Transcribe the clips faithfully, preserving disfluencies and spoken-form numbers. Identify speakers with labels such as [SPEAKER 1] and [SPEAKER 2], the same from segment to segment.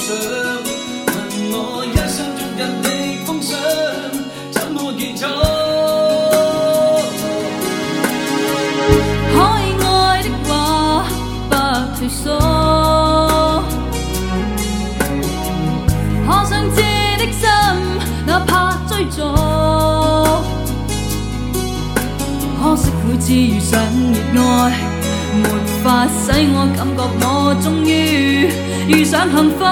[SPEAKER 1] 想，问我一生逐日的风霜，怎么结束？
[SPEAKER 2] 可以愛的話，不退縮。可想知的心，哪怕追逐。可惜每次遇上熱愛，沒法使我感覺我終於遇上幸福。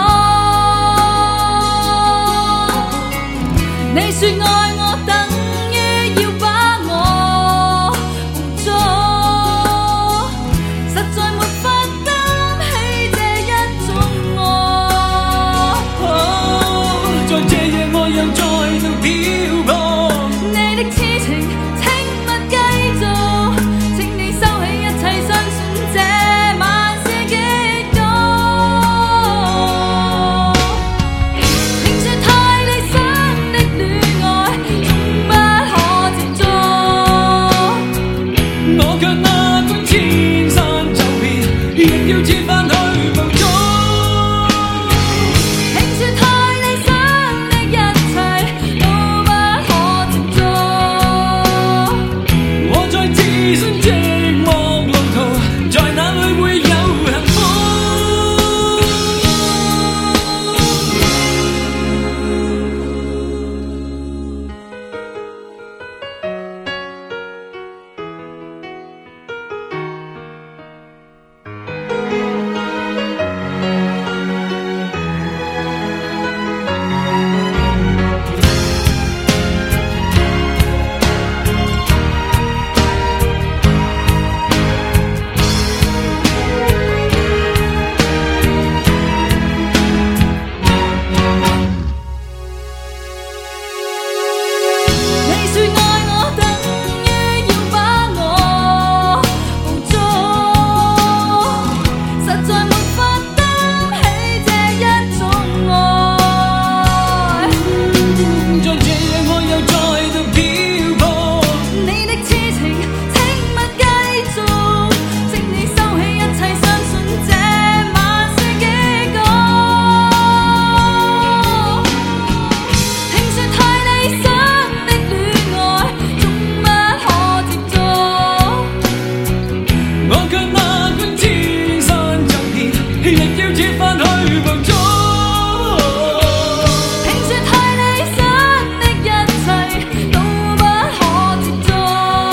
[SPEAKER 2] 你說愛我等於要把我捕捉，實在沒法擔起這一種愛。
[SPEAKER 1] 哦，在這夜我又再度漂泊，
[SPEAKER 2] 你的痴情請勿繼續，請你收起一切，相信這晚是結局。聽說太理想的戀愛總不可接觸，
[SPEAKER 1] 我卻哪管千山走遍，亦要折返去捕捉。
[SPEAKER 2] 聽說太理想的一切都不可接觸，
[SPEAKER 1] 我在自身寂寞路途，在哪裏會有幸福？
[SPEAKER 2] 你說愛我等於要把我捕捉，實在沒法擔起這一種愛。
[SPEAKER 1] 在這夜我又再度漂泊，
[SPEAKER 2] 你的痴情請勿繼續，請你收起一切，相信這晚是結局。聽說太理想的戀愛總不可接觸，
[SPEAKER 1] 我卻哪管千山走遍，亦要折返去捕捉。
[SPEAKER 2] 聽說太理想的一切都不可接觸，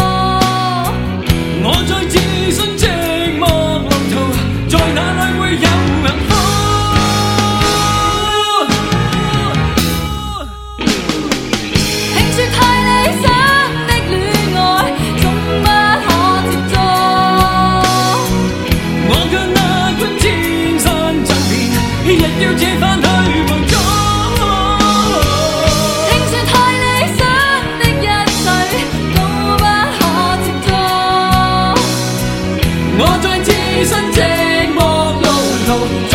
[SPEAKER 1] 我在自身寂寞路途，在哪裏會有幸福？
[SPEAKER 2] 聽說太理想的戀愛總不可接觸，
[SPEAKER 1] 我卻哪管千山走遍，亦要折返去捕捉。
[SPEAKER 2] 聽說太理想的一切都不可接觸，
[SPEAKER 1] 我在自身寂寞路途。